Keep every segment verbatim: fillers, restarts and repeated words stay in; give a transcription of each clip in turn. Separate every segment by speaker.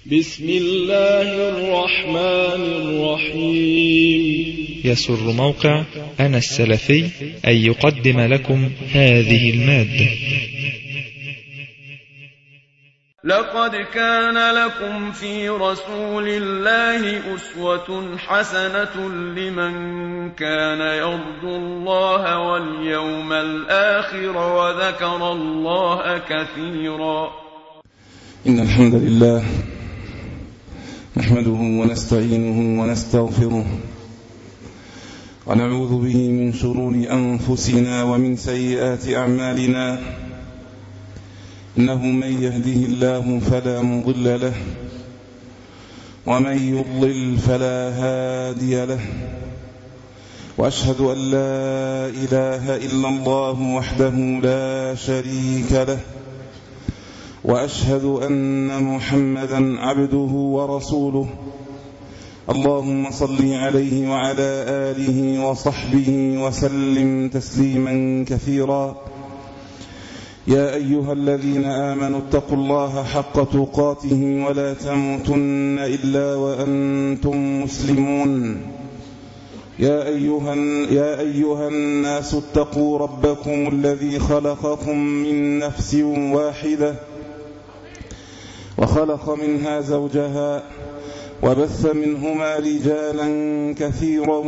Speaker 1: بسم الله الرحمن الرحيم.
Speaker 2: يسر موقع أنا السلفي أن يقدم لكم هذه المادة.
Speaker 3: لقد كان لكم في رسول الله أسوة حسنة لمن كان يرجو الله واليوم الآخر وذكر الله كثيرا.
Speaker 4: إن الحمد لله نحمده ونستعينه ونستغفره ونعوذ به من شرور أنفسنا ومن سيئات أعمالنا. إنه من يهده الله فلا مضل له ومن يضلل فلا هادي له، وأشهد أن لا إله إلا الله وحده لا شريك له، وأشهد أن محمدا عبده ورسوله. اللهم صل عليه وعلى آله وصحبه وسلم تسليما كثيرا. يا أيها الذين آمنوا اتقوا الله حق تقاته ولا تموتن إلا وأنتم مسلمون. يا أيها, يا أيها الناس اتقوا ربكم الذي خلقكم من نفس واحدة وخلق منها زوجها وبث منهما رجالا كثيرا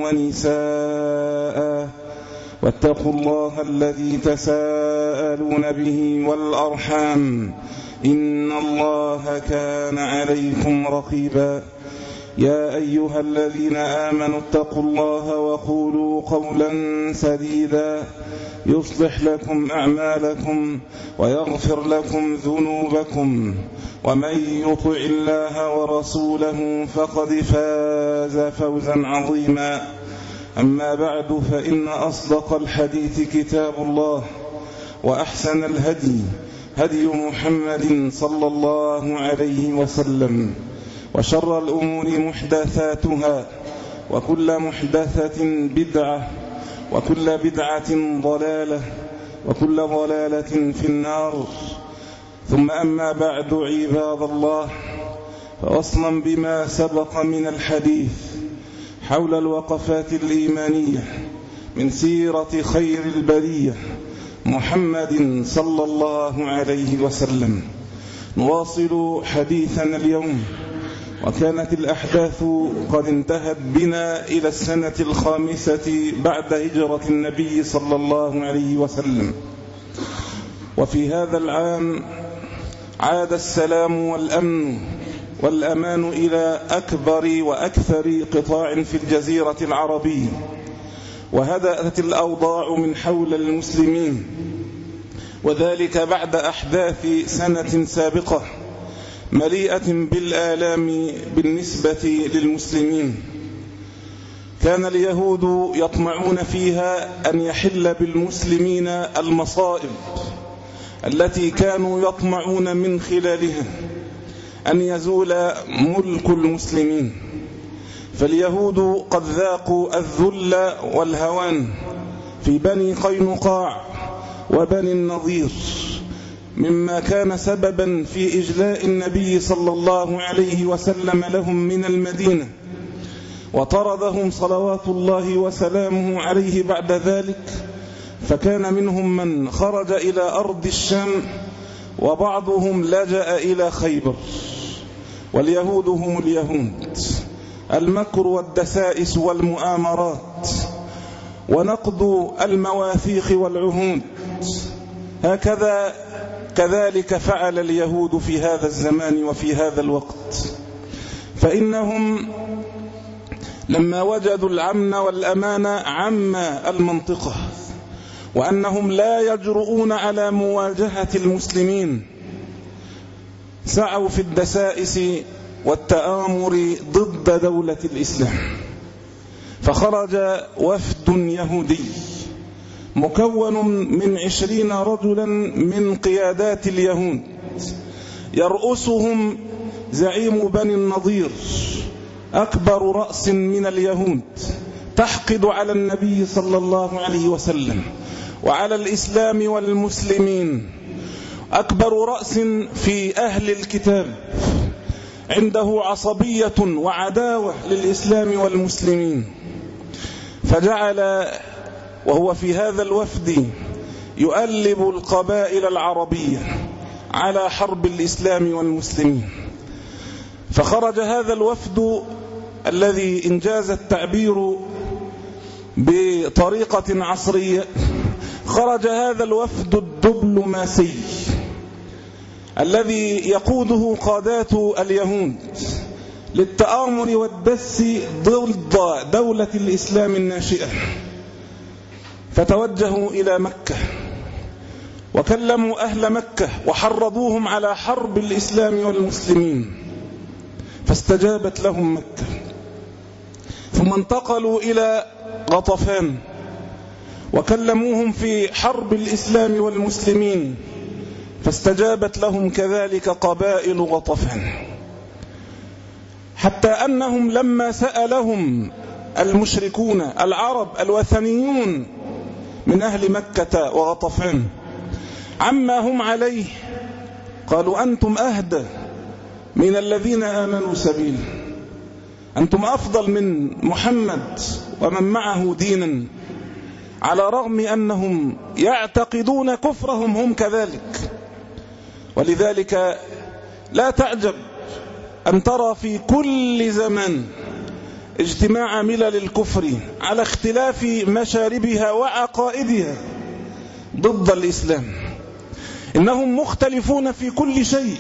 Speaker 4: ونساء، واتقوا الله الذي تساءلون به والأرحام إن الله كان عليكم رقيبا. يا أيها الذين آمنوا اتقوا الله وقولوا قولا سديدا يصلح لكم أعمالكم ويغفر لكم ذنوبكم، ومن يطع الله ورسوله فقد فاز فوزا عظيما. أما بعد، فإن أصدق الحديث كتاب الله، وأحسن الهدي هدي محمد صلى الله عليه وسلم، وشر الأمور محدثاتها، وكل محدثة بدعة، وكل بدعة ضلالة، وكل ضلالة في النار. ثم أما بعد، عباد الله، فوصلا بما سبق من الحديث حول الوقفات الإيمانية من سيرة خير البرية محمد صلى الله عليه وسلم، نواصل حديثنا اليوم. وكانت الأحداث قد انتهت بنا إلى السنة الخامسة بعد هجرة النبي صلى الله عليه وسلم، وفي هذا العام عاد السلام والأمن والأمان إلى أكبر وأكثر قطاع في الجزيرة العربية، وهدأت الأوضاع من حول المسلمين، وذلك بعد أحداث سنة سابقة مليئة بالآلام بالنسبة للمسلمين. كان اليهود يطمعون فيها أن يحل بالمسلمين المصائب التي كانوا يطمعون من خلالها أن يزول ملك المسلمين. فاليهود قد ذاقوا الذل والهوان في بني قينقاع وبني النضير، مما كان سببا في إجلاء النبي صلى الله عليه وسلم لهم من المدينة، وطردهم صلوات الله وسلامه عليه بعد ذلك. فكان منهم من خرج إلى أرض الشام، وبعضهم لجأ إلى خيبر. واليهود هم اليهود، المكر والدسائس والمؤامرات ونقض المواثيق والعهود. هكذا كذلك فعل اليهود في هذا الزمان وفي هذا الوقت، فإنهم لما وجدوا الأمن والأمان عم المنطقة، وأنهم لا يجرؤون على مواجهة المسلمين، سعوا في الدسائس والتآمر ضد دولة الإسلام. فخرج وفد يهودي مكون من عشرين رجلا من قيادات اليهود، يرأسهم زعيم بني النضير، أكبر رأس من اليهود، تحقد على النبي صلى الله عليه وسلم وعلى الإسلام والمسلمين، أكبر رأس في أهل الكتاب، عنده عصبية وعداوة للإسلام والمسلمين، فجعل وهو في هذا الوفد يؤلب القبائل العربية على حرب الإسلام والمسلمين. فخرج هذا الوفد الذي إنجاز التعبير بطريقة عصرية، خرج هذا الوفد الدبلوماسي الذي يقوده قادات اليهود للتآمر والدس ضد دولة الإسلام الناشئة، فتوجهوا إلى مكة وكلموا أهل مكة وحرضوهم على حرب الإسلام والمسلمين، فاستجابت لهم مكة. ثم انتقلوا إلى غطفان وكلموهم في حرب الإسلام والمسلمين، فاستجابت لهم كذلك قبائل غطفان، حتى أنهم لما سألهم المشركون العرب الوثنيون من أهل مكة وغطفان عما هم عليه، قالوا أنتم أهدى من الذين آمنوا سبيلا، أنتم أفضل من محمد ومن معه دينا، على رغم أنهم يعتقدون كفرهم هم كذلك. ولذلك لا تعجب أن ترى في كل زمان اجتماع ملل الكفر على اختلاف مشاربها وعقائدها ضد الإسلام. إنهم مختلفون في كل شيء،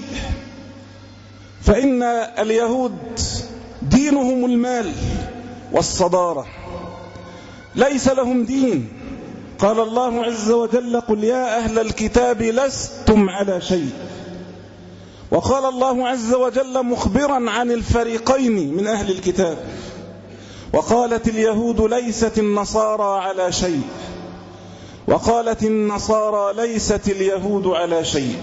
Speaker 4: فإن اليهود دينهم المال والصدارة، ليس لهم دين. قال الله عز وجل: قل يا أهل الكتاب لستم على شيء. وقال الله عز وجل مخبرا عن الفريقين من أهل الكتاب: وقالت اليهود ليست النصارى على شيء، وقالت النصارى ليست اليهود على شيء.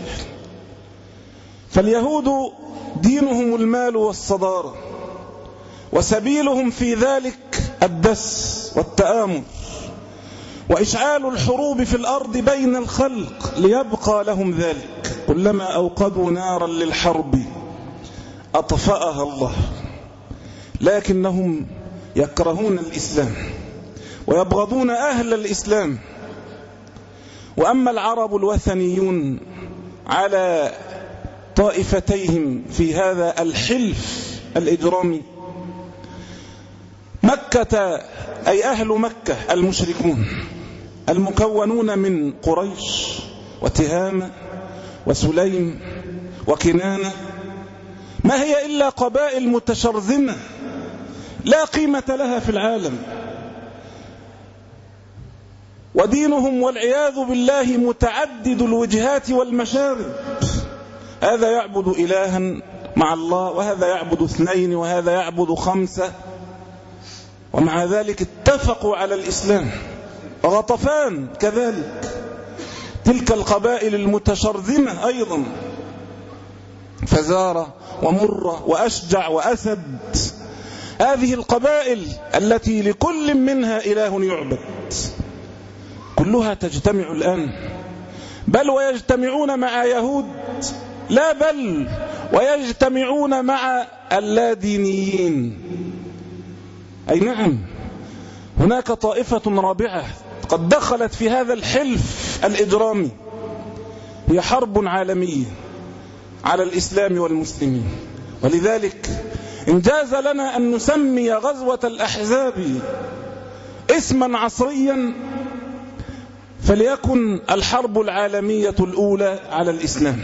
Speaker 4: فاليهود دينهم المال والصدارة، وسبيلهم في ذلك الدس والتآمر وإشعال الحروب في الأرض بين الخلق ليبقى لهم ذلك. كلما أوقدوا نارا للحرب أطفأها الله. لكنهم يكرهون الإسلام ويبغضون أهل الإسلام. وأما العرب الوثنيون على طائفتيهم في هذا الحلف الإجرامي، مكة أي أهل مكة المشركون المكونون من قريش وتهامة وسليم وكنانة، ما هي إلا قبائل متشرذمة لا قيمة لها في العالم، ودينهم والعياذ بالله متعدد الوجهات والمشارب. هذا يعبد إلها مع الله، وهذا يعبد اثنين، وهذا يعبد خمسة، ومع ذلك اتفقوا على الإسلام. غطفان كذلك، تلك القبائل المتشرذمة أيضا، فزارة ومرة وأشجع وأسد، هذه القبائل التي لكل منها إله يعبد، كلها تجتمع الآن، بل ويجتمعون مع يهود، لا بل ويجتمعون مع اللادينيين. أي نعم، هناك طائفة رابعة قد دخلت في هذا الحلف الإجرامي، هي حرب عالمية على الإسلام والمسلمين. ولذلك انجاز لنا أن نسمي غزوة الأحزاب اسما عصريا، فليكن الحرب العالمية الأولى على الإسلام.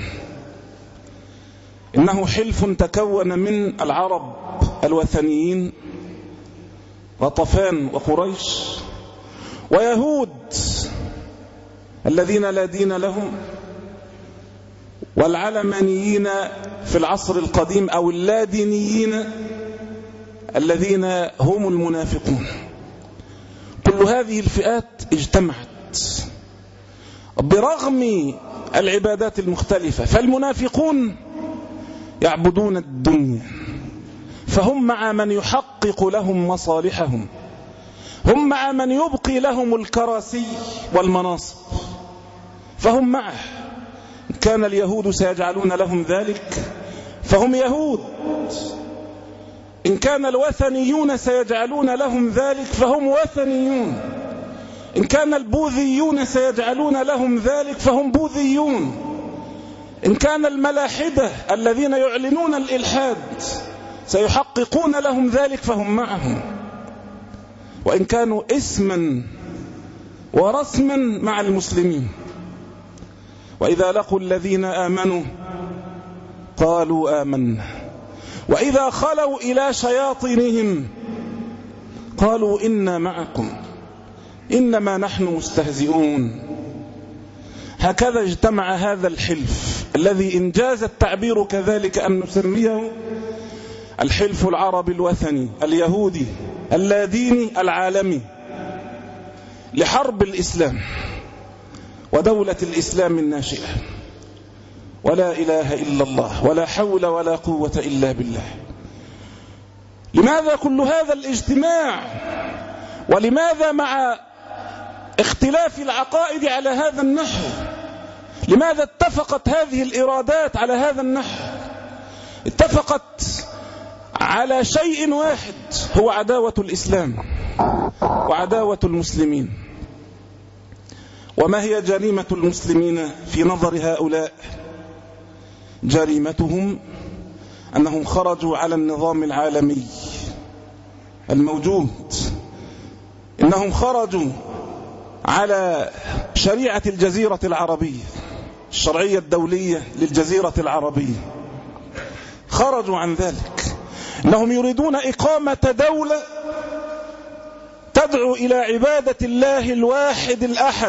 Speaker 4: إنه حلف تكون من العرب الوثنيين غطفان وقريش، ويهود الذين لا دين لهم، والعلمانيين في العصر القديم أو اللادينيين الذين هم المنافقون. كل هذه الفئات اجتمعت برغم العبادات المختلفة. فالمنافقون يعبدون الدنيا، فهم مع من يحقق لهم مصالحهم، هم مع من يبقي لهم الكراسي والمناصب، فهم معه. كان اليهود سيجعلون لهم ذلك فهم يهود. إن كان الوثنيون سيجعلون لهم ذلك فهم وثنيون. إن كان البوذيون سيجعلون لهم ذلك فهم بوذيون. إن كان الملاحدة الذين يعلنون الإلحاد سيحققون لهم ذلك فهم معهم. وإن كانوا اسما ورسما مع المسلمين. وإذا لقوا الذين آمنوا قالوا آمنا وإذا خلوا إلى شياطينهم قالوا إنا معكم إنما نحن مستهزئون. هكذا اجتمع هذا الحلف الذي إن جاز التعبير كذلك أن نسميه الحلف العربي الوثني اليهودي اللاديني العالمي لحرب الإسلام ودولة الإسلام الناشئة. ولا إله إلا الله ولا حول ولا قوة إلا بالله. لماذا كل هذا الاجتماع؟ ولماذا مع اختلاف العقائد على هذا النحو؟ لماذا اتفقت هذه الإرادات على هذا النحو؟ اتفقت على شيء واحد هو عداوة الإسلام وعداوة المسلمين. وما هي جريمة المسلمين في نظر هؤلاء؟ جريمتهم أنهم خرجوا على النظام العالمي الموجود. إنهم خرجوا على شريعة الجزيرة العربية، الشرعية الدولية للجزيرة العربية. خرجوا عن ذلك. إنهم يريدون إقامة دولة تدعو إلى عبادة الله الواحد الأحد.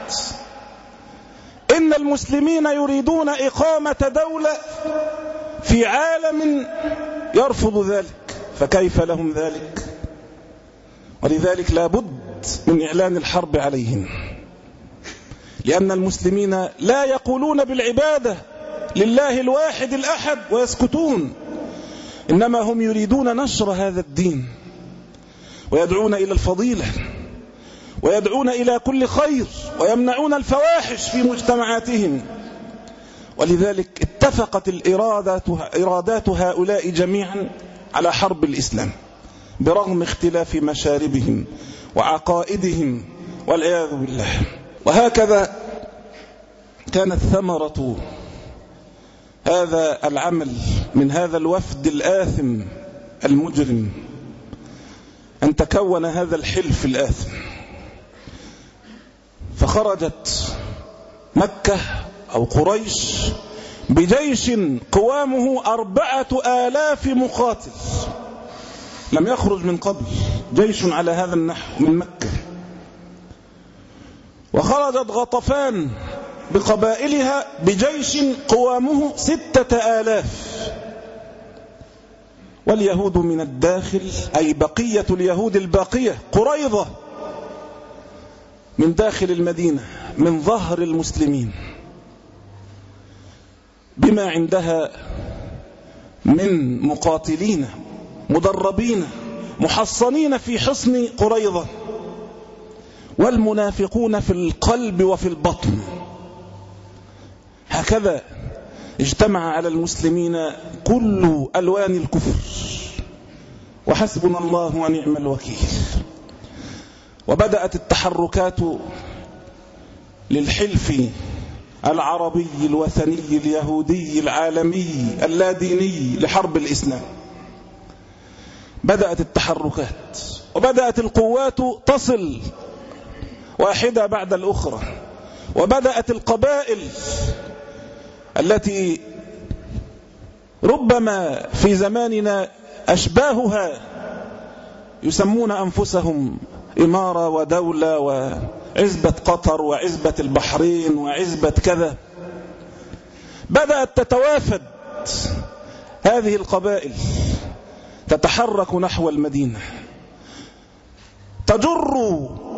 Speaker 4: إن المسلمين يريدون إقامة دولة في عالم يرفض ذلك، فكيف لهم ذلك؟ ولذلك لا بد من إعلان الحرب عليهم، لأن المسلمين لا يقولون بالعبادة لله الواحد الأحد ويسكتون، إنما هم يريدون نشر هذا الدين ويدعون إلى الفضيلة ويدعون إلى كل خير ويمنعون الفواحش في مجتمعاتهم. ولذلك اتفقت الإرادات إرادات هؤلاء جميعا على حرب الإسلام برغم اختلاف مشاربهم وعقائدهم والعياذ بالله. وهكذا كانت ثمرة هذا العمل من هذا الوفد الآثم المجرم أن تكون هذا الحلف الآثم. فخرجت مكة أو قريش بجيش قوامه أربعة آلاف مقاتل، لم يخرج من قبل جيش على هذا النحو من مكة. وخرجت غطفان بقبائلها بجيش قوامه ستة آلاف. واليهود من الداخل أي بقية اليهود الباقية قريظة من داخل المدينة من ظهر المسلمين بما عندها من مقاتلين مدربين محصنين في حصن قريظة، والمنافقون في القلب وفي البطن. هكذا اجتمع على المسلمين كل ألوان الكفر، وحسبنا الله ونعم الوكيل. وبدأت التحركات للحلف العربي الوثني اليهودي العالمي اللاديني لحرب الإسلام. بدأت التحركات وبدأت القوات تصل واحدة بعد الأخرى، وبدأت القبائل التي ربما في زماننا أشباهها يسمون أنفسهم إمارة ودولة وعزبة قطر وعزبة البحرين وعزبة كذا، بدأت تتوافد هذه القبائل تتحرك نحو المدينة، تجر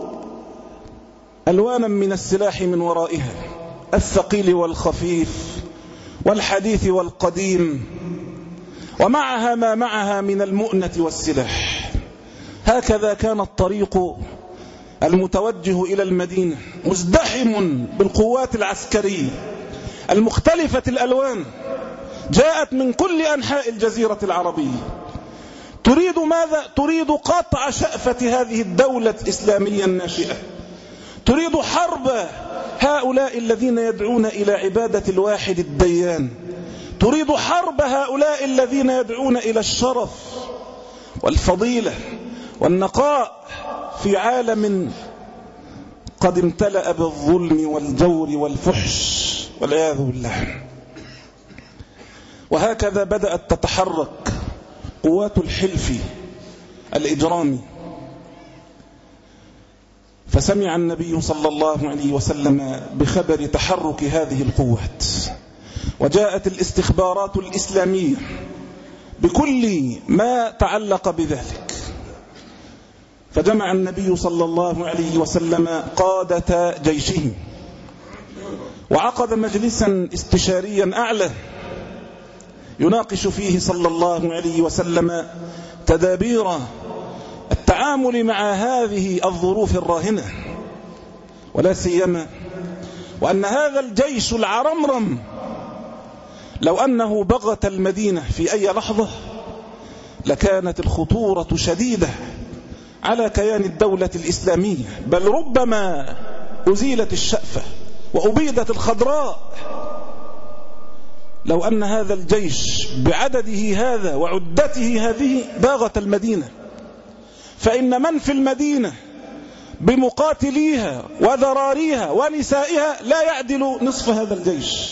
Speaker 4: ألوانا من السلاح من ورائها، الثقيل والخفيف والحديث والقديم، ومعها ما معها من المؤنة والسلاح. هكذا كان الطريق المتوجه إلى المدينة مزدحم بالقوات العسكرية المختلفة الألوان، جاءت من كل أنحاء الجزيرة العربية. تريد ماذا؟ تريد قطع شأفة هذه الدولة الإسلامية الناشئة، تريد حرب هؤلاء الذين يدعون إلى عبادة الواحد الديان، تريد حرب هؤلاء الذين يدعون إلى الشرف والفضيلة والنقاء في عالم قد امتلأ بالظلم والجور والفحش والعياذ بالله. وهكذا بدأت تتحرك قوات الحلف الإجرامي. فسمع النبي صلى الله عليه وسلم بخبر تحرك هذه القوات، وجاءت الاستخبارات الإسلامية بكل ما تعلق بذلك، فجمع النبي صلى الله عليه وسلم قادة جيشه، وعقد مجلسا استشاريا أعلى يناقش فيه صلى الله عليه وسلم تدابير التعامل مع هذه الظروف الراهنة، ولا سيما وأن هذا الجيش العرمرم لو أنه بغت المدينة في أي لحظة لكانت الخطورة شديدة على كيان الدولة الإسلامية، بل ربما أزيلت الشأفة وأبيدت الخضراء لو أن هذا الجيش بعدده هذا وعدته هذه باغت المدينة. فإن من في المدينة بمقاتليها وذراريها ونسائها لا يعدل نصف هذا الجيش.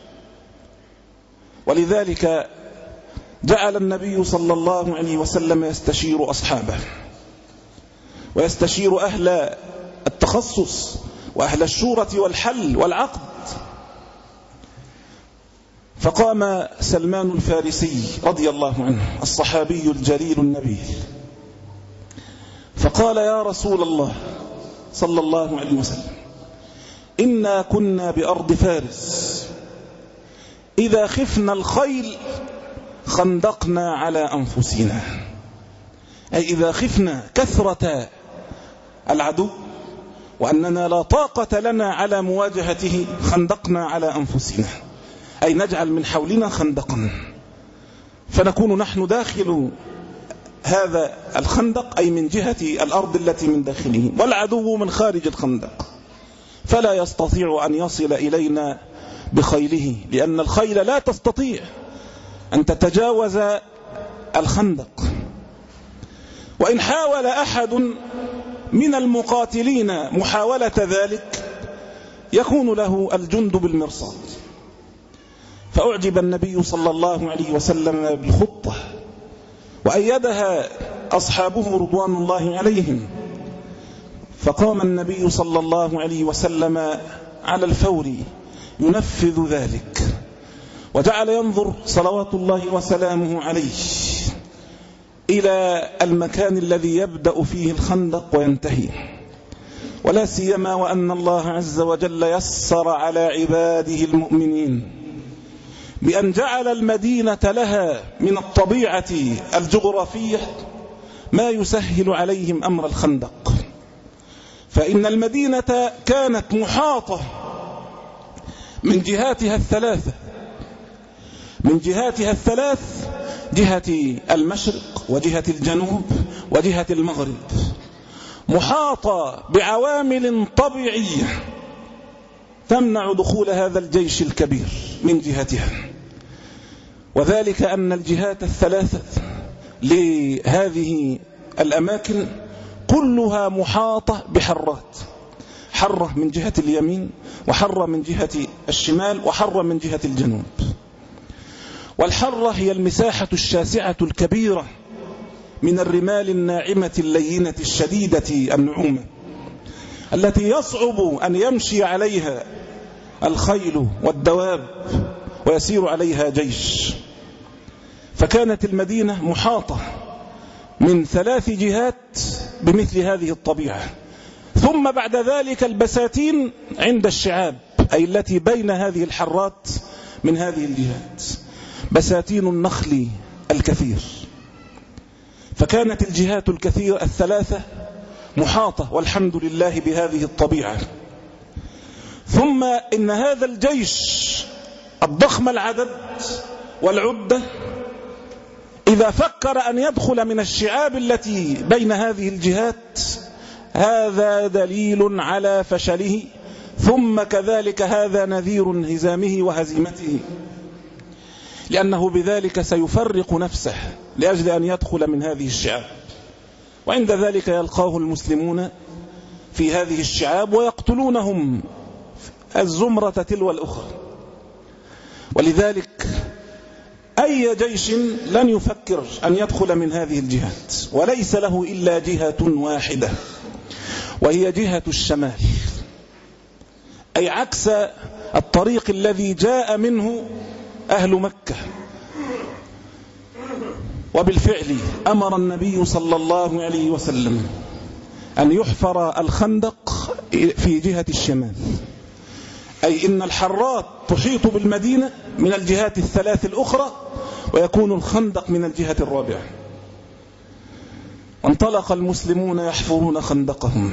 Speaker 4: ولذلك جعل النبي صلى الله عليه وسلم يستشير أصحابه ويستشير أهل التخصص وأهل الشورى والحل والعقد. فقام سلمان الفارسي رضي الله عنه الصحابي الجليل النبيل فقال: يا رسول الله صلى الله عليه وسلم، إنا كنا بأرض فارس إذا خفنا الخيل خندقنا على أنفسنا، أي إذا خفنا كثرة العدو وأننا لا طاقة لنا على مواجهته خندقنا على أنفسنا، أي نجعل من حولنا خندقا فنكون نحن داخل هذا الخندق، أي من جهة الأرض التي من داخله، والعدو من خارج الخندق فلا يستطيع أن يصل إلينا بخيله، لأن الخيل لا تستطيع أن تتجاوز الخندق. وإن حاول أحد من المقاتلين محاولة ذلك يكون له الجند بالمرصاد. فأعجب النبي صلى الله عليه وسلم بالخطة وأيدها أصحابه رضوان الله عليهم، فقام النبي صلى الله عليه وسلم على الفور ينفذ ذلك، وجعل ينظر صلوات الله وسلامه عليه إلى المكان الذي يبدأ فيه الخندق وينتهي، ولا سيما وأن الله عز وجل يسر على عباده المؤمنين بأن جعل المدينة لها من الطبيعة الجغرافية ما يسهل عليهم أمر الخندق. فإن المدينة كانت محاطة من جهاتها الثلاثة، من جهاتها الثلاث، جهة المشرق وجهة الجنوب وجهة المغرب، محاطة بعوامل طبيعية تمنع دخول هذا الجيش الكبير من جهتها، وذلك أن الجهات الثلاثة لهذه الأماكن كلها محاطة بحرات، حرة من جهة اليمين وحرة من جهة الشمال وحرة من جهة الجنوب. والحرة هي المساحة الشاسعة الكبيرة من الرمال الناعمة اللينة الشديدة النعومة التي يصعب أن يمشي عليها الخيل والدواب ويسير عليها جيش. فكانت المدينة محاطة من ثلاث جهات بمثل هذه الطبيعة. ثم بعد ذلك البساتين عند الشعاب، أي التي بين هذه الحرات من هذه الجهات، بساتين النخل الكثير. فكانت الجهات الكثيرة الثلاثة محاطة والحمد لله بهذه الطبيعة. ثم إن هذا الجيش الضخم العدد والعدة إذا فكر أن يدخل من الشعاب التي بين هذه الجهات هذا دليل على فشله، ثم كذلك هذا نذير انهزامه وهزيمته، لأنه بذلك سيفرق نفسه لأجل أن يدخل من هذه الشعاب، وعند ذلك يلقاه المسلمون في هذه الشعاب ويقتلونهم الزمرة تلو الأخرى. ولذلك أي جيش لن يفكر أن يدخل من هذه الجهات، وليس له إلا جهة واحدة وهي جهة الشمال، أي عكس الطريق الذي جاء منه أهل مكة. وبالفعل أمر النبي صلى الله عليه وسلم أن يحفر الخندق في جهة الشمال، أي إن الحرات تحيط بالمدينة من الجهات الثلاث الأخرى ويكون الخندق من الجهة الرابعة. وانطلق المسلمون يحفرون خندقهم،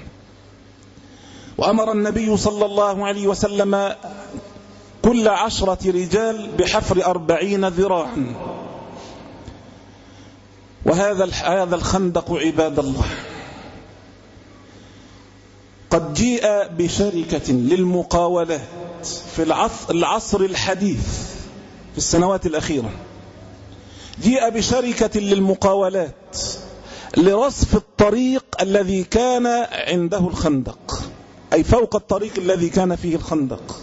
Speaker 4: وأمر النبي صلى الله عليه وسلم كل عشرة رجال بحفر أربعين ذراعا. وهذا هذا الخندق عباد الله قد جيء بشركة للمقاولات في العصر الحديث في السنوات الأخيرة، جيء بشركة للمقاولات لرصف الطريق الذي كان عنده الخندق، أي فوق الطريق الذي كان فيه الخندق.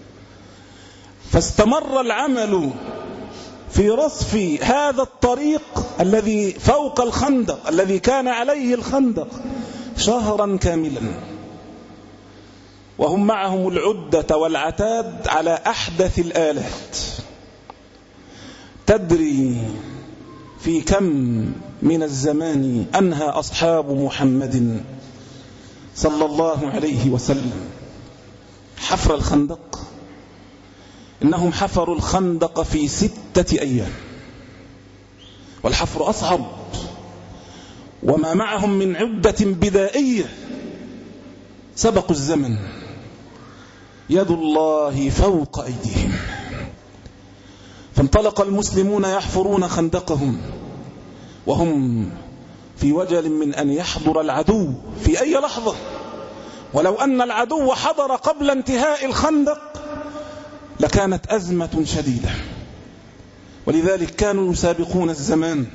Speaker 4: فاستمر العمل في رصف هذا الطريق الذي فوق الخندق الذي كان عليه الخندق شهرا كاملا، وهم معهم العدة والعتاد على أحدث الآلات. تدري في كم من الزمان أنهى أصحاب محمد صلى الله عليه وسلم حفر الخندق؟ إنهم حفروا الخندق في ستة أيام، والحفر أصعب، وما معهم من عدة بدائية سبقوا الزمن. يد الله فوق أيديهم. فانطلق المسلمون يحفرون خندقهم وهم في وجل من أن يحضر العدو في أي لحظة، ولو أن العدو حضر قبل انتهاء الخندق لكانت أزمة شديدة. ولذلك كانوا يسابقون الزمان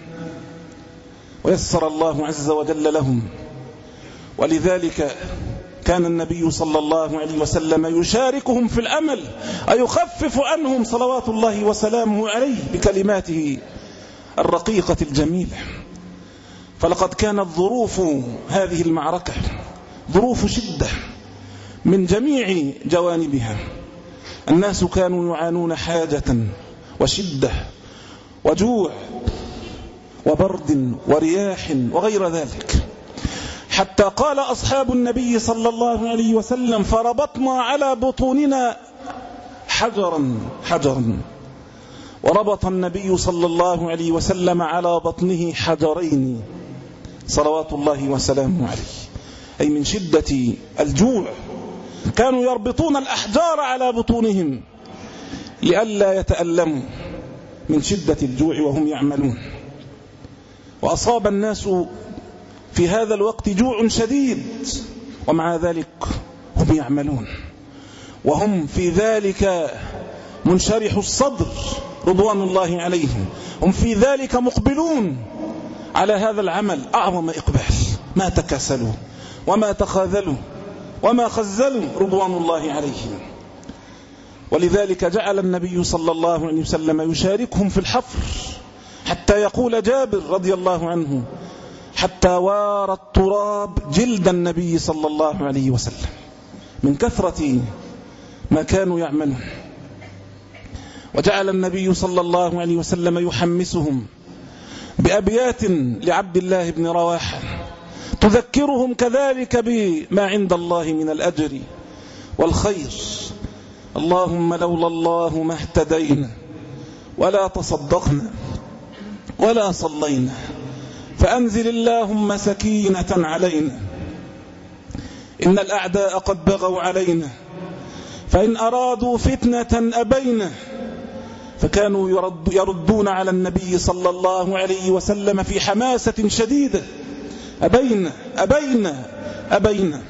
Speaker 4: ويسر الله عز وجل لهم. ولذلك كان النبي صلى الله عليه وسلم يشاركهم في الأمل، أيخفف عنهم صلوات الله وسلامه عليه بكلماته الرقيقة الجميلة. فلقد كانت ظروف هذه المعركة ظروف شدة من جميع جوانبها. الناس كانوا يعانون حاجة وشدة وجوع وبرد ورياح وغير ذلك، حتى قال أصحاب النبي صلى الله عليه وسلم: فربطنا على بطوننا حجرا حجرا. وربط النبي صلى الله عليه وسلم على بطنه حجرين صلوات الله وسلامه عليه، أي من شدة الجوع كانوا يربطون الأحجار على بطونهم لئلا يتألموا من شدة الجوع وهم يعملون. وأصاب الناس في هذا الوقت جوع شديد، ومع ذلك هم يعملون، وهم في ذلك منشرح الصدر رضوان الله عليهم، هم في ذلك مقبلون على هذا العمل أعظم إقبال، ما تكاسلوا وما تخاذلوا وما خزلوا رضوان الله عليهم. ولذلك جعل النبي صلى الله عليه وسلم يشاركهم في الحفر، حتى يقول جابر رضي الله عنه: حتى وار التراب جلد النبي صلى الله عليه وسلم من كثرة ما كانوا يعملون. وجعل النبي صلى الله عليه وسلم يحمسهم بأبيات لعبد الله بن رواحة تذكرهم كذلك بما عند الله من الأجر والخير: اللهم لولا الله ما اهتدينا ولا تصدقنا ولا صلينا، فأنزل اللهم سكينة علينا، إن الأعداء قد بغوا علينا، فإن أرادوا فتنة أبينا، فكانوا يرد يردون على النبي صلى الله عليه وسلم في حماسة شديدة: أبينا أبينا أبينا.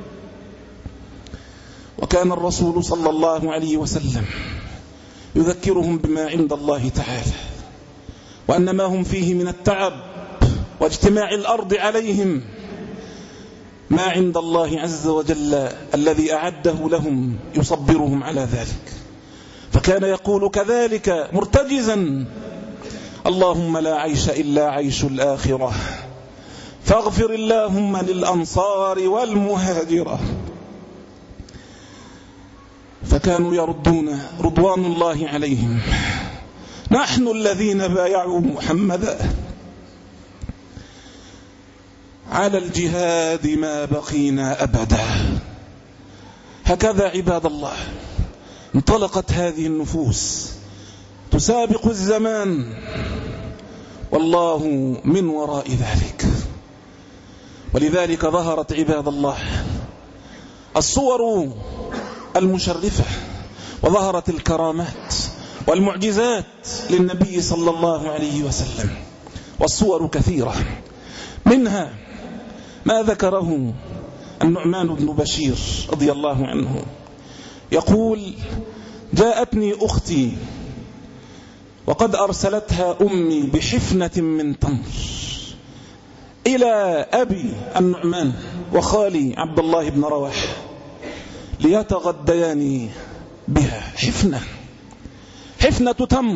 Speaker 4: وكان الرسول صلى الله عليه وسلم يذكرهم بما عند الله تعالى، وأن ما هم فيه من التعب واجتماع الأرض عليهم ما عند الله عز وجل الذي أعده لهم يصبرهم على ذلك. فكان يقول كذلك مرتجزا: اللهم لا عيش إلا عيش الآخرة، فاغفر اللهم للأنصار والمهاجرة. فكانوا يردون رضوان الله عليهم: نحن الذين بايعوا محمدا على الجهاد ما بقينا أبدا. هكذا عباد الله انطلقت هذه النفوس تسابق الزمان، والله من وراء ذلك. ولذلك ظهرت عباد الله الصور المشرفة، وظهرت الكرامات والمعجزات للنبي صلى الله عليه وسلم، والصور كثيرة. منها ما ذكره النعمان بن بشير رضي الله عنه، يقول: جاءتني أختي وقد أرسلتها أمي بحفنة من تمر إلى أبي النعمان وخالي عبد الله بن رواحة ليتغديان بها. حفنة حفنة تمر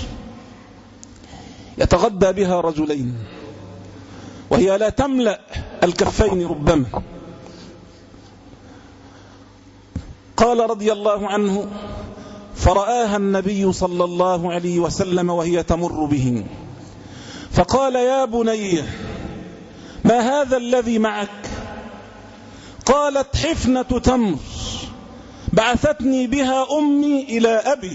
Speaker 4: يتغدى بها رجلين، وهي لا تملأ الكفين ربما. قال رضي الله عنه: فرآها النبي صلى الله عليه وسلم وهي تمر به، فقال: يا بني ما هذا الذي معك؟ قالت: حفنة تمر بعثتني بها أمي إلى أبي.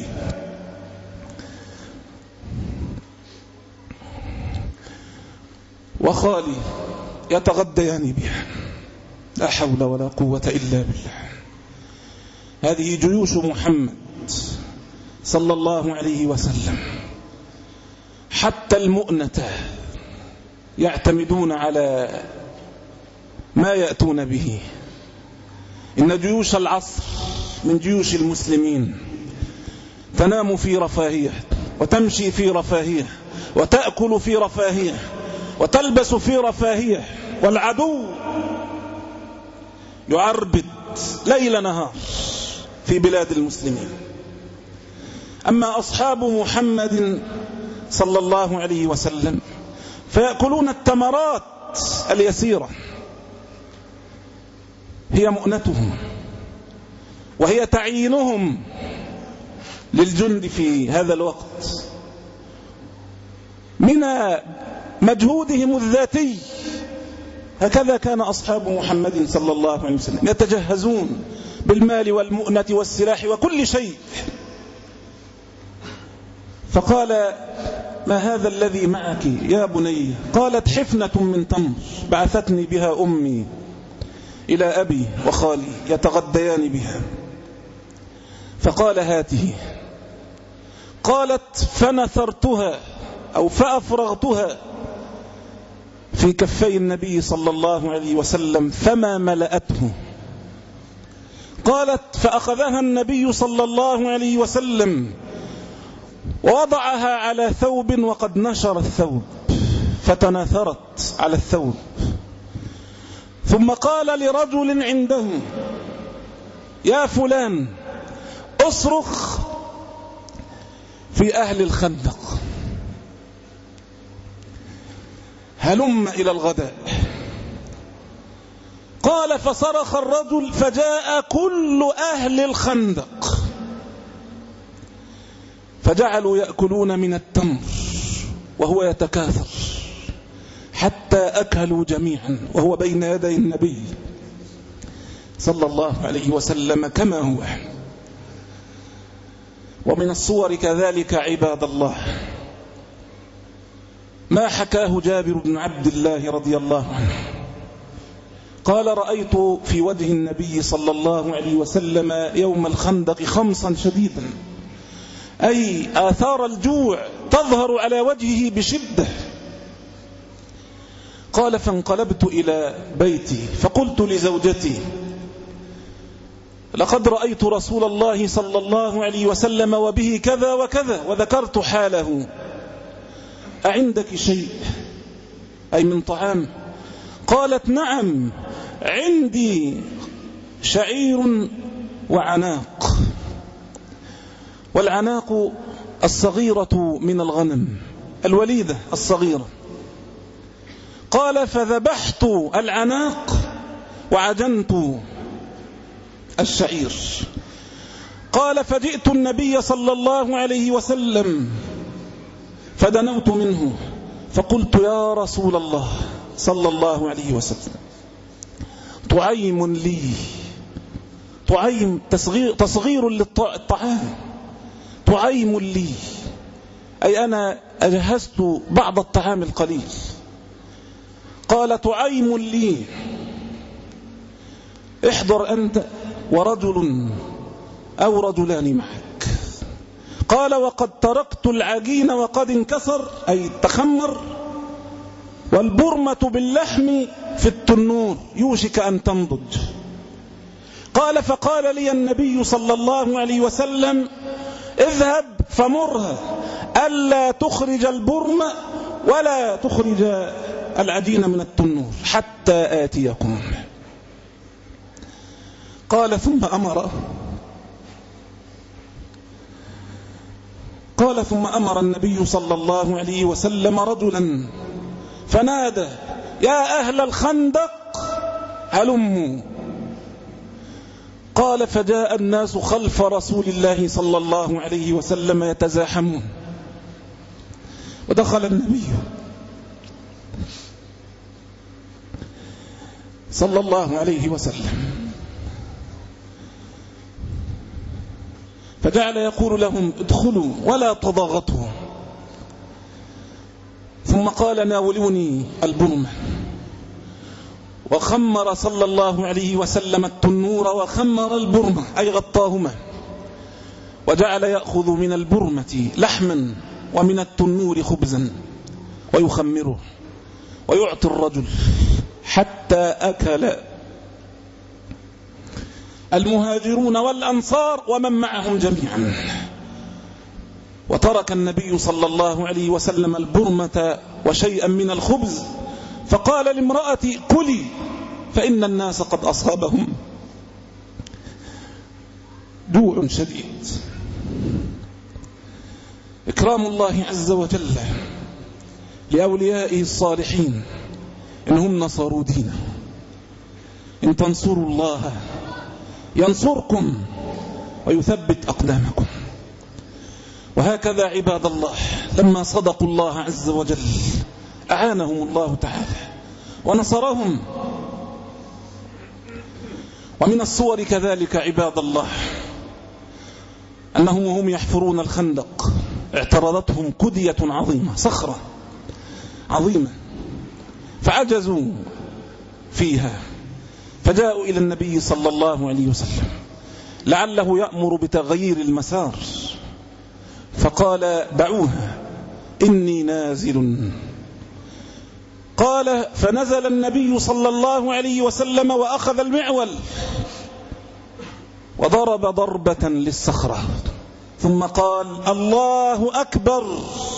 Speaker 4: وخالي يتغديان بها. لا حول ولا قوة إلا بالله. هذه جيوش محمد صلى الله عليه وسلم، حتى المؤنة يعتمدون على ما يأتون به. إن جيوش العصر من جيوش المسلمين تنام في رفاهية، وتمشي في رفاهية، وتأكل في رفاهية، وتلبس في رفاهية، والعدو يعربد ليل نهار في بلاد المسلمين. أما أصحاب محمد صلى الله عليه وسلم فيأكلون التمرات اليسيرة، هي مؤنتهم، وهي تعيينهم للجند في هذا الوقت من مجهودهم الذاتي. هكذا كان أصحاب محمد صلى الله عليه وسلم يتجهزون بالمال والمؤنة والسلاح وكل شيء. فقال: ما هذا الذي معك يا بني؟ قالت: حفنة من تمر بعثتني بها أمي إلى أبي وخالي يتغديان بها. فقال: هاته. قالت: فنثرتها أو فأفرغتها في كفي النبي صلى الله عليه وسلم فما ملأته. قالت: فأخذها النبي صلى الله عليه وسلم ووضعها على ثوب وقد نشر الثوب فتناثرت على الثوب. ثم قال لرجل عنده: يا فلان اصرخ في أهل الخندق، هلم إلى الغداء. قال: فصرخ الرجل فجاء كل أهل الخندق، فجعلوا يأكلون من التمر وهو يتكاثر حتى أكلوا جميعا وهو بين يدي النبي صلى الله عليه وسلم كما هو. ومن الصور كذلك عباد الله ما حكاه جابر بن عبد الله رضي الله عنه، قال: رأيت في وجه النبي صلى الله عليه وسلم يوم الخندق خمصا شديدا أي آثار الجوع تظهر على وجهه بشدة. قال فانقلبت إلى بيتي فقلت لزوجتي لقد رأيت رسول الله صلى الله عليه وسلم وبه كذا وكذا، وذكرت حاله، أعندك شيء أي من طعام؟ قالت نعم عندي شعير وعناق. والعناق الصغيرة من الغنم، الوليدة الصغيرة. قال فذبحت العناق وعجنت الشعير. قال فجئت النبي صلى الله عليه وسلم فدنوت منه فقلت يا رسول الله صلى الله عليه وسلم طعيم لي، طعيم تصغير, تصغير للطعام، طعيم لي أي أنا أجهزت بعض الطعام القليل. قال طعيم لي احضر أنت ورجل أو رجلان معك. قال وقد تركت العجين وقد انكسر أي تخمر، والبرمة باللحم في التنور يوشك أن تنضج. قال فقال لي النبي صلى الله عليه وسلم اذهب فمرها ألا تخرج البرمة ولا تخرج العجين من التنور حتى آتيكم. قال ثم أمر قال ثم أمر النبي صلى الله عليه وسلم رجلا فنادى يا أهل الخندق هلموا. قال فجاء الناس خلف رسول الله صلى الله عليه وسلم يتزاحمون، ودخل النبي صلى الله عليه وسلم فجعل يقول لهم ادخلوا ولا تضاغطوا، ثم قال ناولوني البرمة، وخمر صلى الله عليه وسلم التنور وخمر البرمة أي غطاهما، وجعل يأخذ من البرمة لحما ومن التنور خبزا ويخمره ويعطي الرجل حتى أكل المهاجرون والأنصار ومن معهم جميعا. وترك النبي صلى الله عليه وسلم البرمة وشيئا من الخبز فقال لامرأتي كلي فإن الناس قد أصابهم جوع شديد. إكرام الله عز وجل لأوليائه الصالحين إنهم نصروا دينه. إن تنصروا الله ينصركم ويثبت أقدامكم. وهكذا عباد الله لما صدقوا الله عز وجل أعانهم الله تعالى ونصرهم. ومن الصور كذلك عباد الله أنهم وهم يحفرون الخندق اعترضتهم كدية عظيمة، صخرة عظيمة، فعجزوا فيها فجاءوا إلى النبي صلى الله عليه وسلم لعله يأمر بتغيير المسار، فقال دعوها إني نازل. قال فنزل النبي صلى الله عليه وسلم وأخذ المعول وضرب ضربة للصخرة ثم قال الله أكبر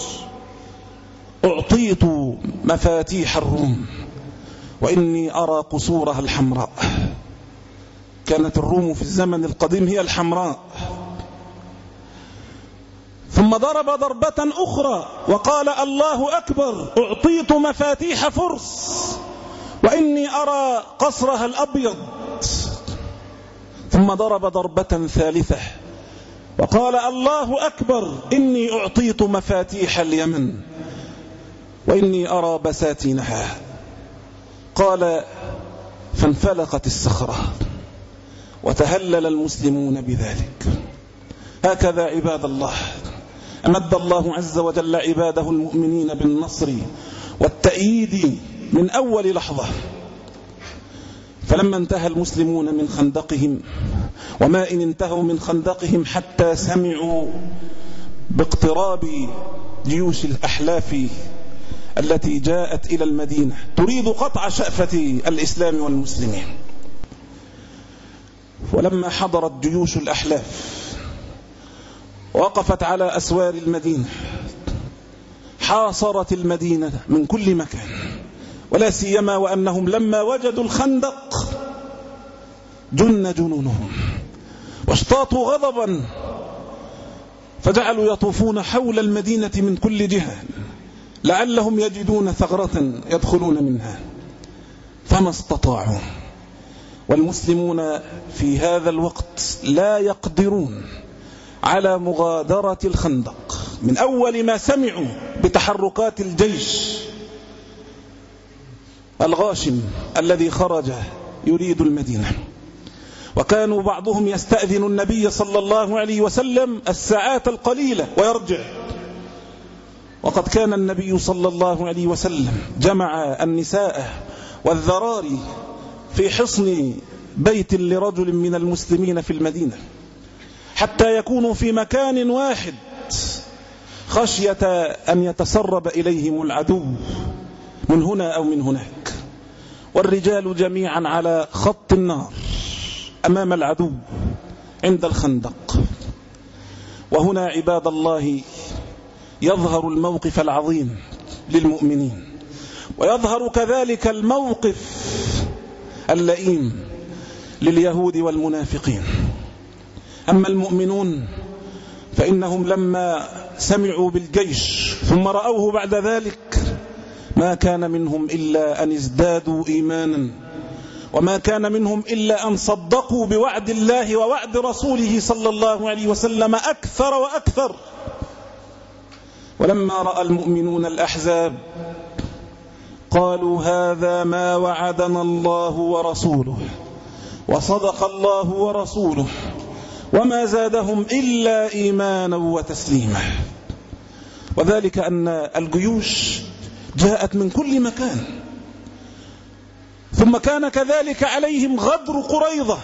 Speaker 4: أعطيت مفاتيح الروم وإني أرى قصورها الحمراء. كانت الروم في الزمن القديم هي الحمراء. ثم ضرب ضربة أخرى وقال الله أكبر أعطيت مفاتيح فرس وإني أرى قصرها الأبيض. ثم ضرب ضربة ثالثة وقال الله أكبر إني أعطيت مفاتيح اليمن وإني أرى بساتينها. قال فانفلقت الصخرة وتهلل المسلمون بذلك. هكذا عباد الله أمد الله عز وجل عباده المؤمنين بالنصر والتأييد من أول لحظة. فلما انتهى المسلمون من خندقهم، وما إن انتهوا من خندقهم حتى سمعوا باقتراب جيوش الأحلاف التي جاءت إلى المدينة تريد قطع شأفة الإسلام والمسلمين. ولما حضرت جيوش الأحلاف وقفت على أسوار المدينة حاصرت المدينة من كل مكان، ولا سيما وأنهم لما وجدوا الخندق جن جنونهم واشتاطوا غضبا، فجعلوا يطوفون حول المدينة من كل جهة لعلهم يجدون ثغرة يدخلون منها، فما استطاعوا. والمسلمون في هذا الوقت لا يقدرون على مغادرة الخندق من أول ما سمعوا بتحركات الجيش الغاشم الذي خرج يريد المدينة. وكانوا بعضهم يستأذن النبي صلى الله عليه وسلم الساعات القليلة ويرجع، وقد كان النبي صلى الله عليه وسلم جمع النساء والذراري في حصن بيت لرجل من المسلمين في المدينة حتى يكونوا في مكان واحد خشية أن يتسرب إليهم العدو من هنا أو من هناك، والرجال جميعا على خط النار أمام العدو عند الخندق. وهنا عباد الله يظهر الموقف العظيم للمؤمنين، ويظهر كذلك الموقف اللئيم لليهود والمنافقين. أما المؤمنون فإنهم لما سمعوا بالجيش ثم رأوه بعد ذلك ما كان منهم إلا أن ازدادوا إيمانا، وما كان منهم إلا أن صدقوا بوعد الله ووعد رسوله صلى الله عليه وسلم أكثر وأكثر. ولما رأى المؤمنون الأحزاب قالوا هذا ما وعدنا الله ورسوله وصدق الله ورسوله وما زادهم إلا إيمانا وتسليما. وذلك أن الجيوش جاءت من كل مكان، ثم كان كذلك عليهم غدر قريظة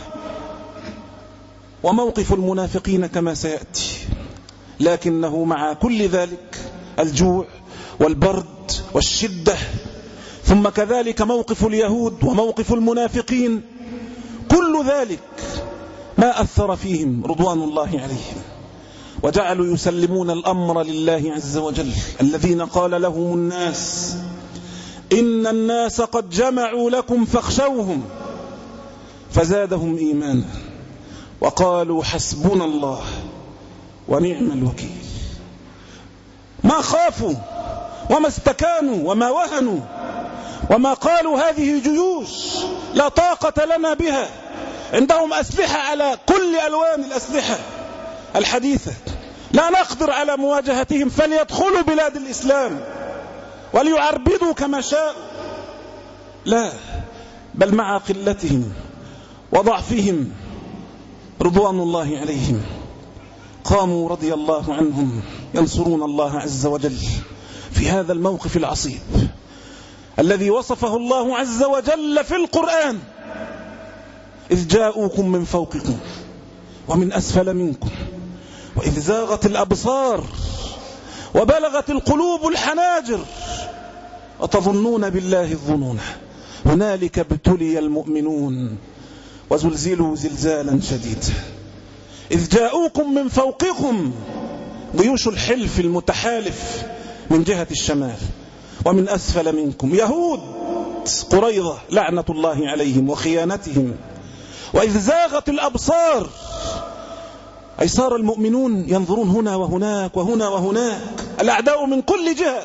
Speaker 4: وموقف المنافقين كما سيأتي. لكنه مع كل ذلك الجوع والبرد والشدة، ثم كذلك موقف اليهود وموقف المنافقين، كل ذلك ما أثر فيهم رضوان الله عليهم، وجعلوا يسلمون الأمر لله عز وجل. الذين قال لهم الناس إن الناس قد جمعوا لكم فاخشوهم فزادهم إيمانا وقالوا حسبنا الله ونعم الوكيل. ما خافوا وما استكانوا وما وهنوا وما قالوا هذه جيوش لا طاقة لنا بها. عندهم أسلحة على كل ألوان الأسلحة الحديثة، لا نقدر على مواجهتهم، فليدخلوا بلاد الإسلام وليعربدوا كما شاء. لا، بل مع قلتهم وضعفهم رضوان الله عليهم قاموا رضي الله عنهم ينصرون الله عز وجل في هذا الموقف العصيب الذي وصفه الله عز وجل في القرآن: إذ جاءوكم من فوقكم ومن أسفل منكم وإذ زاغت الأبصار وبلغت القلوب الحناجر وتظنون بالله الظنون هنالك ابتلي المؤمنون وزلزلوا زلزالا شديدا. إذ جاءوكم من فوقكم، جيوش الحلف المتحالف من جهة الشمال، ومن أسفل منكم يهود قريظة لعنة الله عليهم وخيانتهم. وإذ زاغت الأبصار، أي صار المؤمنون ينظرون هنا وهناك وهنا وهناك، الأعداء من كل جهة.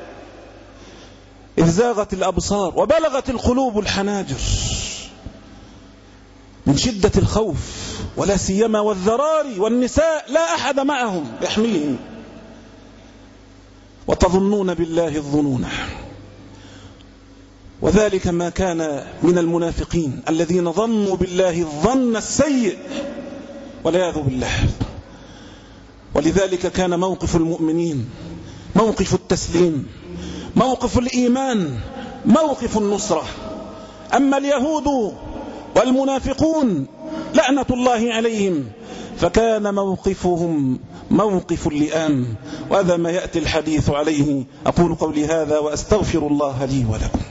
Speaker 4: إذ زاغت الأبصار وبلغت القلوب الحناجر من شدة الخوف، ولا سيما والذراري والنساء لا أحد معهم يحميهم. وتظنون بالله الظنون، وذلك ما كان من المنافقين الذين ظنوا بالله الظن السيء والعياذ بالله. ولذلك كان موقف المؤمنين موقف التسليم، موقف الإيمان، موقف النصرة. أما اليهود والمنافقون لعنة الله عليهم فكان موقفهم موقف اللئام، وهذا ما يأتي الحديث عليه. أقول قولي هذا وأستغفر الله لي ولكم.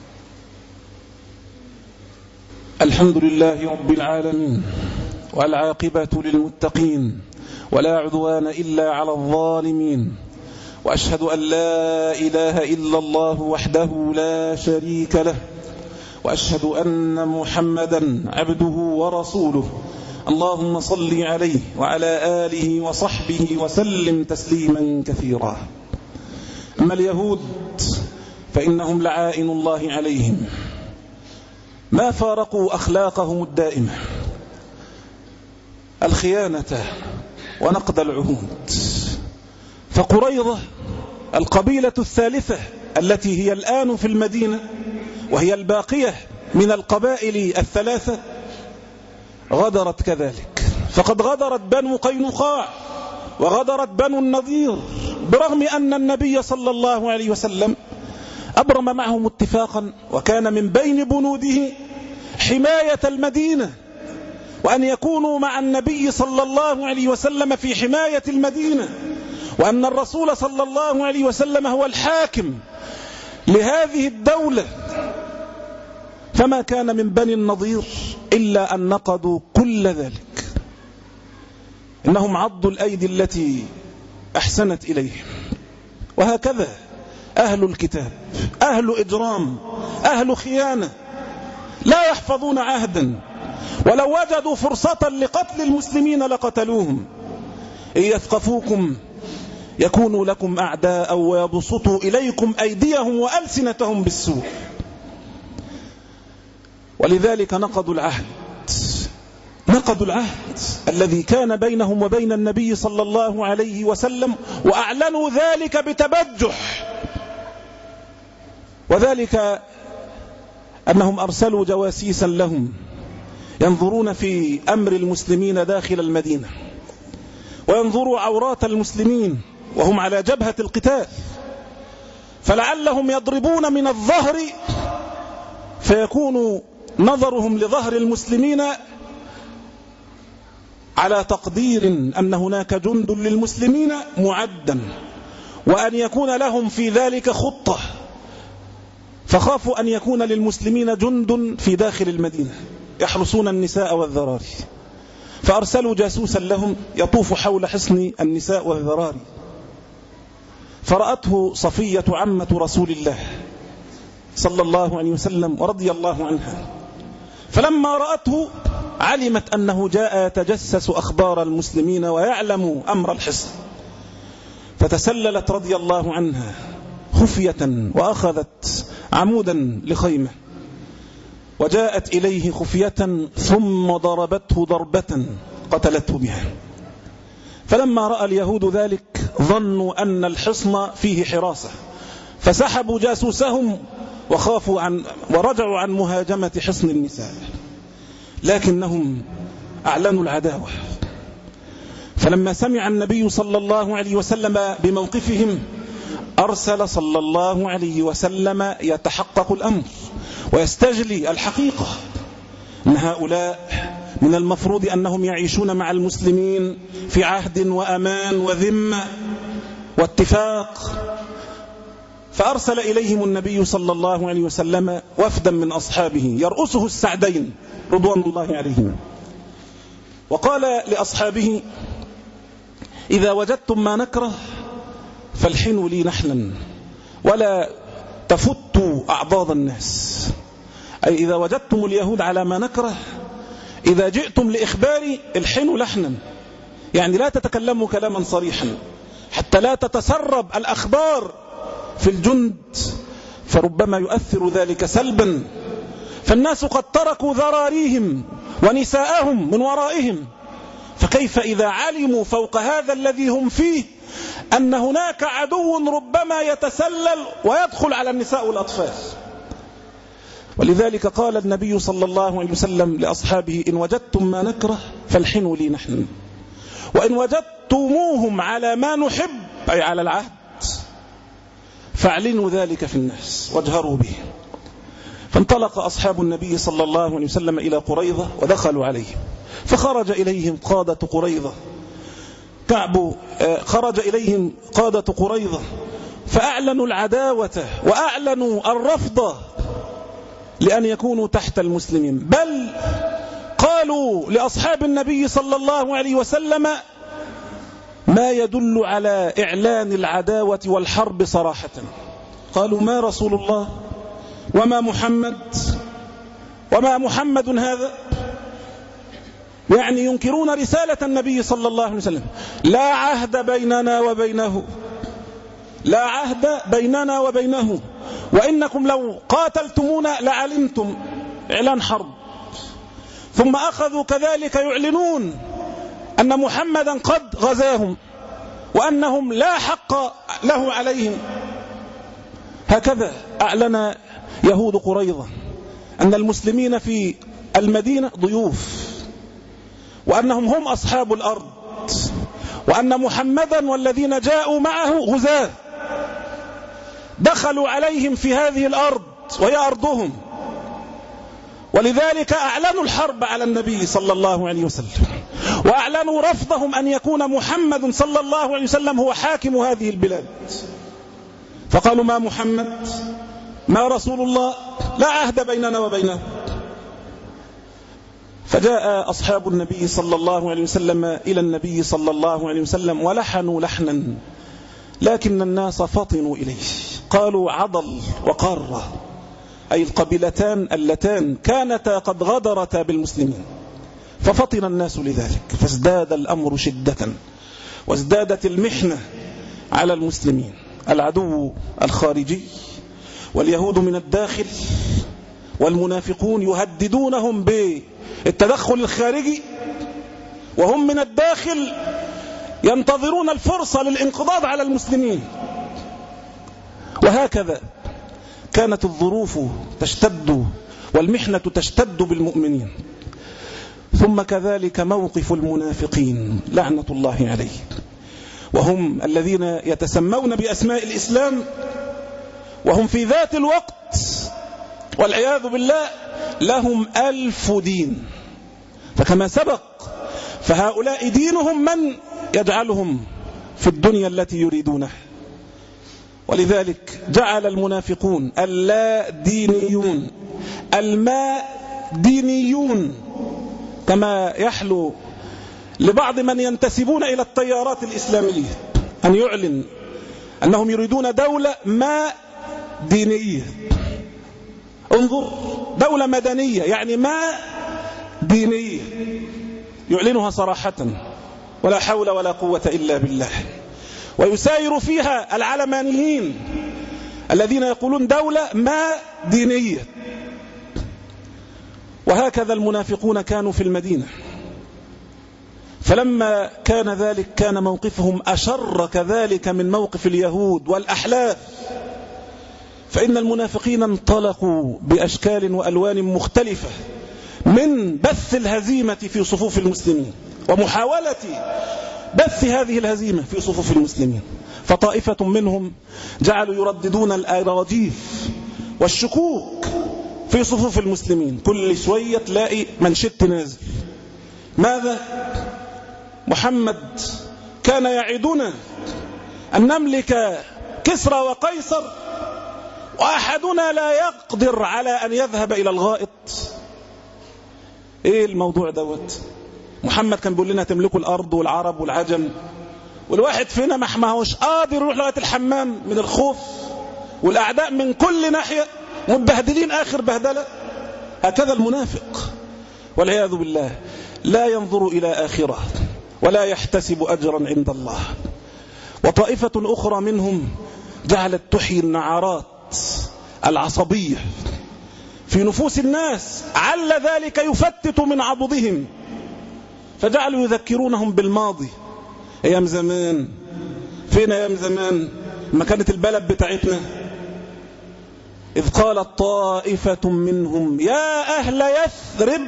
Speaker 4: الحمد لله رب العالمين، والعاقبة للمتقين، ولا عدوان إلا على الظالمين، وأشهد أن لا إله إلا الله وحده لا شريك له، وأشهد أن محمدا عبده ورسوله. اللهم صل عليه وعلى آله وصحبه وسلم تسليما كثيرا. أما اليهود فإنهم لعائن الله عليهم، ما فارقوا أخلاقهم الدائمة، الخيانة ونقض العهود. فقريظة القبيلة الثالثة التي هي الآن في المدينة، وهي الباقية من القبائل الثلاثة، غدرت كذلك. فقد غدرت بنو قينقاع وغدرت بنو النضير، برغم أن النبي صلى الله عليه وسلم أبرم معهم اتفاقا، وكان من بين بنوده حماية المدينة، وأن يكونوا مع النبي صلى الله عليه وسلم في حماية المدينة، وأن الرسول صلى الله عليه وسلم هو الحاكم لهذه الدولة. فما كان من بني النضير إلا أن نقضوا كل ذلك. إنهم عضوا الأيدي التي أحسنت إليهم. وهكذا أهل الكتاب، أهل إجرام، أهل خيانة، لا يحفظون عهدا، ولو وجدوا فرصة لقتل المسلمين لقتلوهم. إن يثقفوكم يكونوا لكم أعداء ويبسطوا إليكم أيديهم وألسنتهم بالسوء. ولذلك نقضوا العهد، نقضوا العهد الذي كان بينهم وبين النبي صلى الله عليه وسلم، وأعلنوا ذلك بتبجح. وذلك أنهم أرسلوا جواسيسا لهم ينظرون في أمر المسلمين داخل المدينة، وينظروا عورات المسلمين وهم على جبهة القتال، فلعلهم يضربون من الظهر فيكون نظرهم لظهر المسلمين على تقدير أن هناك جند للمسلمين معدا، وأن يكون لهم في ذلك خطة. فخافوا أن يكون للمسلمين جند في داخل المدينة يحرسون النساء والذراري، فأرسلوا جاسوسا لهم يطوف حول حصن النساء والذراري، فرأته صفية عمة رسول الله صلى الله عليه وسلم ورضي الله عنها. فلما رأته علمت أنه جاء يتجسس أخبار المسلمين ويعلم أمر الحصن، فتسللت رضي الله عنها خفية وأخذت عمودا لخيمة، وجاءت إليه خفية ثم ضربته ضربة قتلته بها. فلما رأى اليهود ذلك ظنوا أن الحصن فيه حراسة، فسحبوا جاسوسهم وخافوا عن ورجعوا عن مهاجمة حصن النساء، لكنهم أعلنوا العداوة. فلما سمع النبي صلى الله عليه وسلم بموقفهم أرسل صلى الله عليه وسلم يتحقق الأمر ويستجلي الحقيقة، أن هؤلاء من المفروض أنهم يعيشون مع المسلمين في عهد وأمان وذمة واتفاق. فأرسل إليهم النبي صلى الله عليه وسلم وفدا من أصحابه يرأسه السعدين رضوان الله عليهم، وقال لأصحابه: إذا وجدتم ما نكره فالحنوا لي نحلا ولا تفتوا أعضاض الناس. أي إذا وجدتم اليهود على ما نكره، إذا جئتم لإخباري الحنوا لحنا، يعني لا تتكلموا كلاما صريحا حتى لا تتسرب الأخبار في الجند، فربما يؤثر ذلك سلبا. فالناس قد تركوا ذراريهم ونساءهم من ورائهم، فكيف إذا علموا فوق هذا الذي هم فيه أن هناك عدو ربما يتسلل ويدخل على النساء والأطفال. ولذلك قال النبي صلى الله عليه وسلم لأصحابه: إن وجدتم ما نكره فالحنوا لي نحن، وإن وجدتموهم على ما نحب أي على العهد فاعلنوا ذلك في الناس واجهروا به. فانطلق أصحاب النبي صلى الله عليه وسلم إلى قريظة ودخلوا عليه، فخرج إليهم قادة قريظة كعب خرج إليهم قادة قريظة فأعلنوا العداوة وأعلنوا الرفض لأن يكونوا تحت المسلمين، بل قالوا لأصحاب النبي صلى الله عليه وسلم ما يدل على إعلان العداوة والحرب صراحة. قالوا ما رسول الله وما محمد وما محمد هذا، يعني ينكرون رسالة النبي صلى الله عليه وسلم. لا عهد بيننا وبينه، لا عهد بيننا وبينه، وإنكم لو قاتلتمونا لعلمتم، إعلان حرب. ثم أخذوا كذلك يعلنون أن محمدا قد غزاهم وأنهم لا حق له عليهم. هكذا أعلن يهود قريظة أن المسلمين في المدينة ضيوف، وأنهم هم أصحاب الأرض، وأن محمدا والذين جاءوا معه غزاة دخلوا عليهم في هذه الأرض وهي أرضهم، ولذلك أعلنوا الحرب على النبي صلى الله عليه وسلم، وأعلنوا رفضهم أن يكون محمد صلى الله عليه وسلم هو حاكم هذه البلاد. فقالوا ما محمد ما رسول الله، لا عهد بيننا وبينه. فجاء أصحاب النبي صلى الله عليه وسلم إلى النبي صلى الله عليه وسلم ولحنوا لحنا، لكن الناس فطنوا إليه. قالوا عضل وقارة، أي القبيلتان اللتان كانتا قد غدرتا بالمسلمين، ففطن الناس لذلك، فازداد الأمر شدة وازدادت المحنة على المسلمين. العدو الخارجي واليهود من الداخل والمنافقون يهددونهم بالتدخل الخارجي، وهم من الداخل ينتظرون الفرصة للانقضاض على المسلمين. وهكذا كانت الظروف تشتد والمحنة تشتد بالمؤمنين. ثم كذلك موقف المنافقين لعنة الله عليه، وهم الذين يتسمون بأسماء الإسلام وهم في ذات الوقت والعياذ بالله لهم ألف دين. فكما سبق فهؤلاء دينهم من يجعلهم في الدنيا التي يريدونها. ولذلك جعل المنافقون اللا دينيون الما دينيون، كما يحلو لبعض من ينتسبون إلى التيارات الإسلامية أن يعلن أنهم يريدون دولة ما دينية. انظر، دولة مدنية يعني ما دينية، يعلنها صراحة ولا حول ولا قوة إلا بالله. ويساير فيها العلمانيين الذين يقولون دولة ما دينية. وهكذا المنافقون كانوا في المدينة، فلما كان ذلك كان موقفهم أشر كذلك من موقف اليهود والأحلاف، فإن المنافقين انطلقوا بأشكال وألوان مختلفة من بث الهزيمة في صفوف المسلمين ومحاولة بث هذه الهزيمة في صفوف المسلمين. فطائفة منهم جعلوا يرددون الأراجيف والشكوك في صفوف المسلمين، كل شوية تلاقي منشط نازل. ماذا؟ محمد كان يعدنا أن نملك كسرى وقيصر وأحدنا لا يقدر على أن يذهب إلى الغائط. إيه الموضوع دوت؟ محمد كان بيقول لنا تملكوا الأرض والعرب والعجم، والواحد فينا ما هوش قادر يروح لغاية الحمام من الخوف، والأعداء من كل ناحية متبهدلين آخر بهدلة. هكذا المنافق والعياذ بالله لا ينظر إلى آخرة ولا يحتسب أجرا عند الله. وطائفة أخرى منهم جعلت تحيي النعرات العصبية في نفوس الناس، عل ذلك يفتت من عضدهم، فجعلوا يذكرونهم بالماضي. أيام زمان، فين أيام زمان ما كانت البلد بتاعتنا؟ إذ قالت طائفة منهم يا أهل يثرب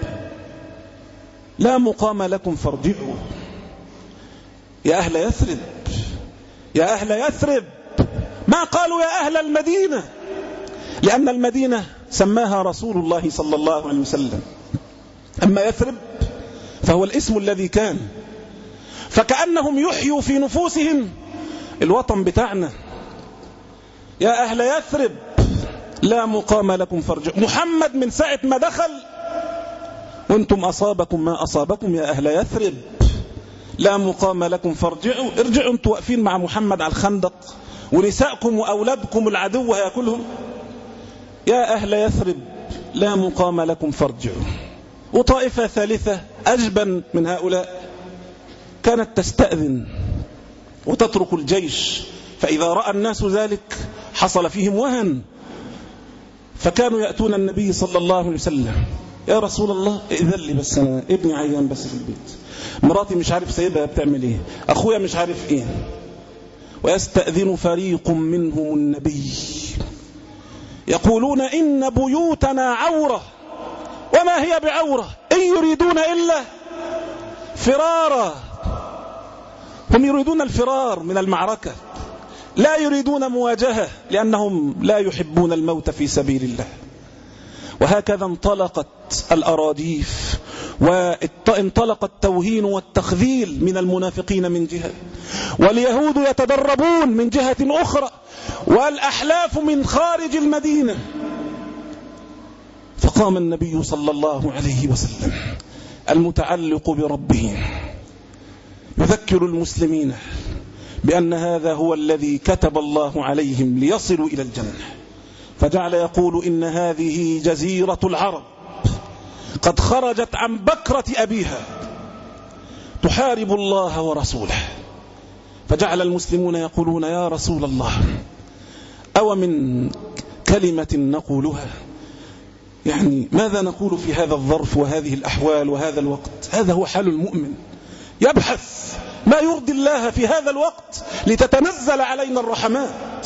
Speaker 4: لا مقام لكم فارجعوا. يا أهل يثرب، يا أهل يثرب، ما قالوا يا أهل المدينة، لأن المدينة سماها رسول الله صلى الله عليه وسلم. أما يثرب فهو الاسم الذي كان. فكأنهم يحيوا في نفوسهم الوطن بتاعنا. يا أهل يثرب لا مقام لكم فارجعوا. محمد من ساعة ما دخل وانتم أصابكم ما أصابكم يا أهل يثرب لا مقام لكم فارجعوا. ارجعوا انتم واقفين مع محمد على الخندق ونساءكم وأولادكم العدو هياكلهم. يا أهل يثرب لا مقام لكم فارجعوا. وطائفة ثالثة أجبن من هؤلاء كانت تستأذن وتترك الجيش، فإذا رأى الناس ذلك حصل فيهم وهن، فكانوا يأتون النبي صلى الله عليه وسلم: يا رسول الله إذن لي بس، أنا ابني عيان بس في البيت، مراتي مش عارف سيبها بتعمل إيه، أخويا مش عارف إيه. ويستأذن فريق منهم النبي يقولون: إن بيوتنا عورة وما هي بعورة، إن يريدون إلا فرارا. هم يريدون الفرار من المعركة، لا يريدون مواجهة، لأنهم لا يحبون الموت في سبيل الله. وهكذا انطلقت الأراديف، وانطلق التوهين والتخذيل من المنافقين من جهة، واليهود يتدربون من جهة أخرى، والأحلاف من خارج المدينة. فقام النبي صلى الله عليه وسلم المتعلق بربه يذكر المسلمين بأن هذا هو الذي كتب الله عليهم ليصلوا إلى الجنة، فجعل يقول: إن هذه جزيرة العرب قد خرجت عن بكرة أبيها تحارب الله ورسوله. فجعل المسلمون يقولون: يا رسول الله، أو من كلمة نقولها، يعني ماذا نقول في هذا الظرف وهذه الأحوال وهذا الوقت؟ هذا هو حال المؤمن، يبحث ما يرضي الله في هذا الوقت لتتنزل علينا الرحمات.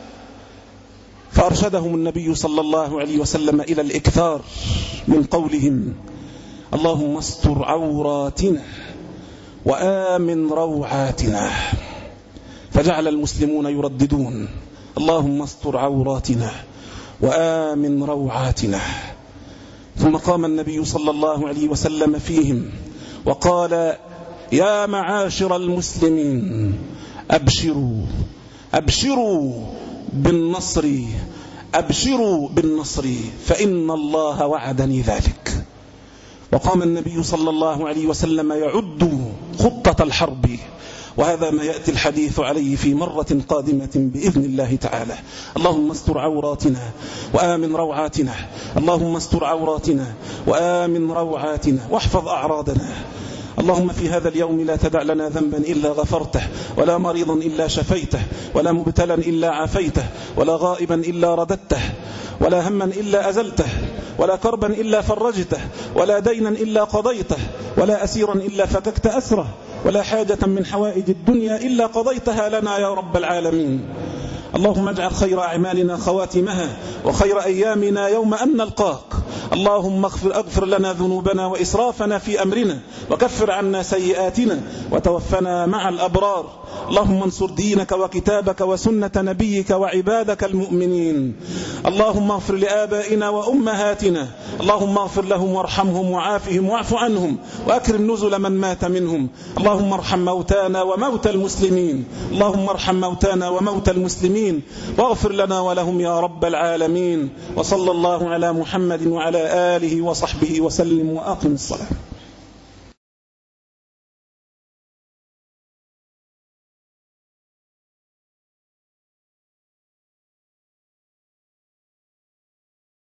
Speaker 4: فأرشدهم النبي صلى الله عليه وسلم إلى الإكثار من قولهم: اللهم استر عوراتنا وآمن روعاتنا. فجعل المسلمون يرددون: اللهم استر عوراتنا وآمن روعاتنا. ثم قام النبي صلى الله عليه وسلم فيهم وقال: يا معاشر المسلمين، أبشروا أبشروا بالنصر أبشروا بالنصر فإن الله وعدني ذلك. وقام النبي صلى الله عليه وسلم يعد خطة الحرب، وهذا ما يأتي الحديث عليه في مرة قادمة بإذن الله تعالى. اللهم استر عوراتنا وآمن روعاتنا، اللهم استر عوراتنا وآمن روعاتنا واحفظ أعراضنا. اللهم في هذا اليوم لا تدع لنا ذنبا إلا غفرته، ولا مريضا إلا شفيته، ولا مبتلا إلا عافيته، ولا غائبا إلا رددته، ولا هما إلا أزلته، ولا كربا إلا فرجته، ولا دينا إلا قضيته، ولا أسيرا إلا فككت أسره، ولا حاجة من حوائج الدنيا إلا قضيتها لنا يا رب العالمين. اللهم اجعل خير أعمالنا خواتمها، وخير أيامنا يوم أن نلقاك. اللهم اغفر, اغفر لنا ذنوبنا وإسرافنا في أمرنا، وكفر عنا سيئاتنا، وتوفنا مع الأبرار. اللهم انصر دينك وكتابك وسنة نبيك وعبادك المؤمنين. اللهم اغفر لآبائنا وأمهاتنا، اللهم اغفر لهم وارحمهم وعافهم واعف عنهم، وأكرم نزل من مات منهم. اللهم ارحم موتانا وموتى المسلمين، اللهم ارحم موتانا وموتى المسلمين، واغفر لنا ولهم يا رب العالمين. وصلى الله على محمد وعلى آله وصحبه وسلم، وأقم الصلاة.